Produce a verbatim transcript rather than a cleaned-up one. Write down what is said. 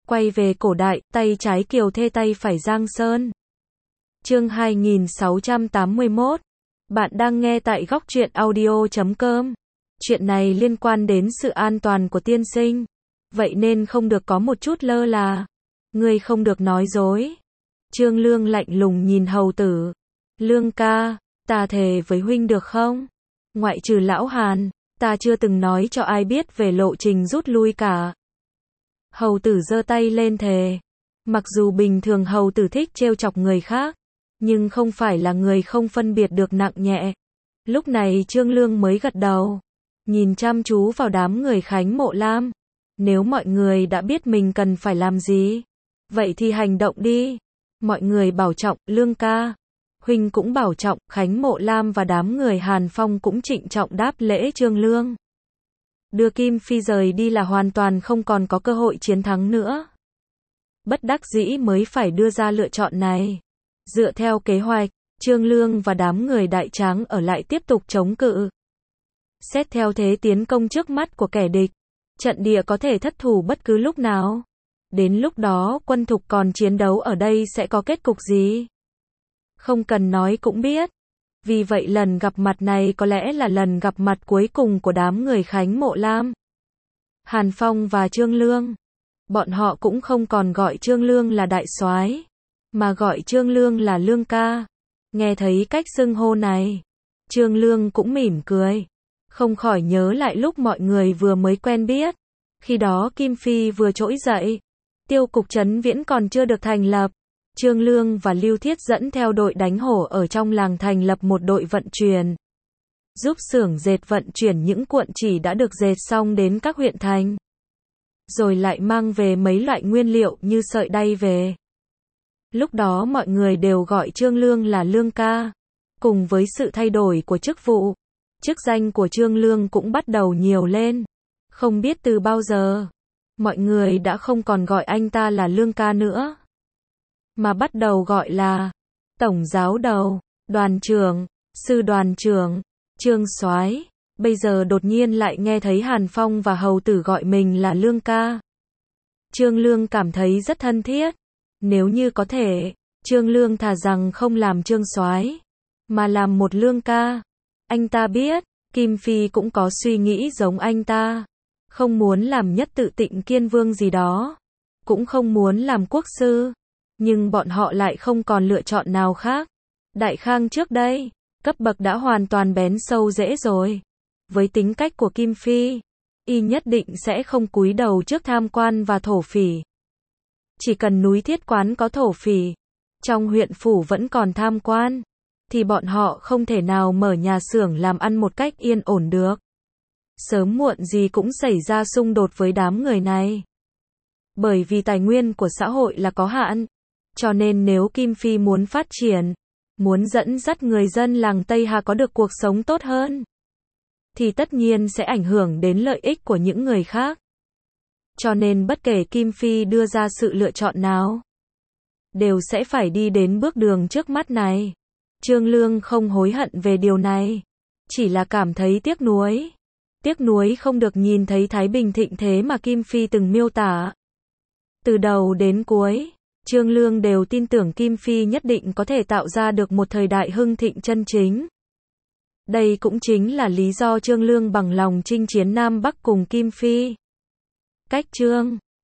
Quay về cổ đại, tay trái Kiều Thê tay phải Giang Sơn. Chương hai nghìn sáu trăm tám mươi mốt. Bạn đang nghe tại góc truyện audio chấm com. Chuyện này liên quan đến sự an toàn của tiên sinh. Vậy nên không được có một chút lơ là. Ngươi không được nói dối. Trương Lương lạnh lùng nhìn hầu tử. Lương ca, ta thề với huynh được không? Ngoại trừ lão Hàn, ta chưa từng nói cho ai biết về lộ trình rút lui cả. Hầu tử giơ tay lên thề. Mặc dù bình thường hầu tử thích trêu chọc người khác, nhưng không phải là người không phân biệt được nặng nhẹ. Lúc này Trương Lương mới gật đầu, nhìn chăm chú vào đám người Khánh Mộ Lam. Nếu mọi người đã biết mình cần phải làm gì, vậy thì hành động đi. Mọi người bảo trọng, Lương ca. Huynh cũng bảo trọng, Khánh Mộ Lam và đám người Hàn Phong cũng trịnh trọng đáp lễ Trương Lương. Đưa Kim Phi rời đi là hoàn toàn không còn có cơ hội chiến thắng nữa. Bất đắc dĩ mới phải đưa ra lựa chọn này. Dựa theo kế hoạch, Trương Lương và đám người Đại Tráng ở lại tiếp tục chống cự. Xét theo thế tiến công trước mắt của kẻ địch, trận địa có thể thất thủ bất cứ lúc nào. Đến lúc đó quân thục còn chiến đấu ở đây sẽ có kết cục gì? Không cần nói cũng biết. Vì vậy lần gặp mặt này có lẽ là lần gặp mặt cuối cùng của đám người Khánh Mộ Lam, Hàn Phong và Trương Lương. Bọn họ cũng không còn gọi Trương Lương là đại soái, mà gọi Trương Lương là Lương ca. Nghe thấy cách xưng hô này, Trương Lương cũng mỉm cười, không khỏi nhớ lại lúc mọi người vừa mới quen biết. Khi đó Kim Phi vừa trỗi dậy, tiêu cục trấn viễn còn chưa được thành lập. Trương Lương và Lưu Thiết dẫn theo đội đánh hổ ở trong làng thành lập một đội vận chuyển, giúp xưởng dệt vận chuyển những cuộn chỉ đã được dệt xong đến các huyện thành, rồi lại mang về mấy loại nguyên liệu như sợi đay về. Lúc đó mọi người đều gọi Trương Lương là Lương ca. Cùng với sự thay đổi của chức vụ, chức danh của Trương Lương cũng bắt đầu nhiều lên. Không biết từ bao giờ, mọi người đã không còn gọi anh ta là Lương ca nữa, mà bắt đầu gọi là tổng giáo đầu, đoàn trưởng, sư đoàn trưởng, Trương soái. Bây giờ đột nhiên lại nghe thấy Hàn Phong và hầu tử gọi mình là Lương ca. Trương Lương cảm thấy rất thân thiết. Nếu như có thể, Trương Lương thà rằng không làm Trương soái, mà làm một Lương ca. Anh ta biết, Kim Phi cũng có suy nghĩ giống anh ta. Không muốn làm nhất tự Tịnh Kiên Vương gì đó, cũng không muốn làm quốc sư. Nhưng bọn họ lại không còn lựa chọn nào khác. Đại Khang trước đây, cấp bậc đã hoàn toàn bén sâu rễ rồi. Với tính cách của Kim Phi, y nhất định sẽ không cúi đầu trước tham quan và thổ phỉ. Chỉ cần núi Thiết Quán có thổ phỉ, trong huyện phủ vẫn còn tham quan, thì bọn họ không thể nào mở nhà xưởng làm ăn một cách yên ổn được. Sớm muộn gì cũng xảy ra xung đột với đám người này. Bởi vì tài nguyên của xã hội là có hạn, cho nên nếu Kim Phi muốn phát triển, muốn dẫn dắt người dân làng Tây Hà có được cuộc sống tốt hơn, thì tất nhiên sẽ ảnh hưởng đến lợi ích của những người khác. Cho nên bất kể Kim Phi đưa ra sự lựa chọn nào, đều sẽ phải đi đến bước đường trước mắt này. Trương Lương không hối hận về điều này, chỉ là cảm thấy tiếc nuối. Tiếc nuối không được nhìn thấy thái bình thịnh thế mà Kim Phi từng miêu tả. Từ đầu đến cuối, Trương Lương đều tin tưởng Kim Phi nhất định có thể tạo ra được một thời đại hưng thịnh chân chính. Đây cũng chính là lý do Trương Lương bằng lòng chinh chiến Nam Bắc cùng Kim Phi. Cách chương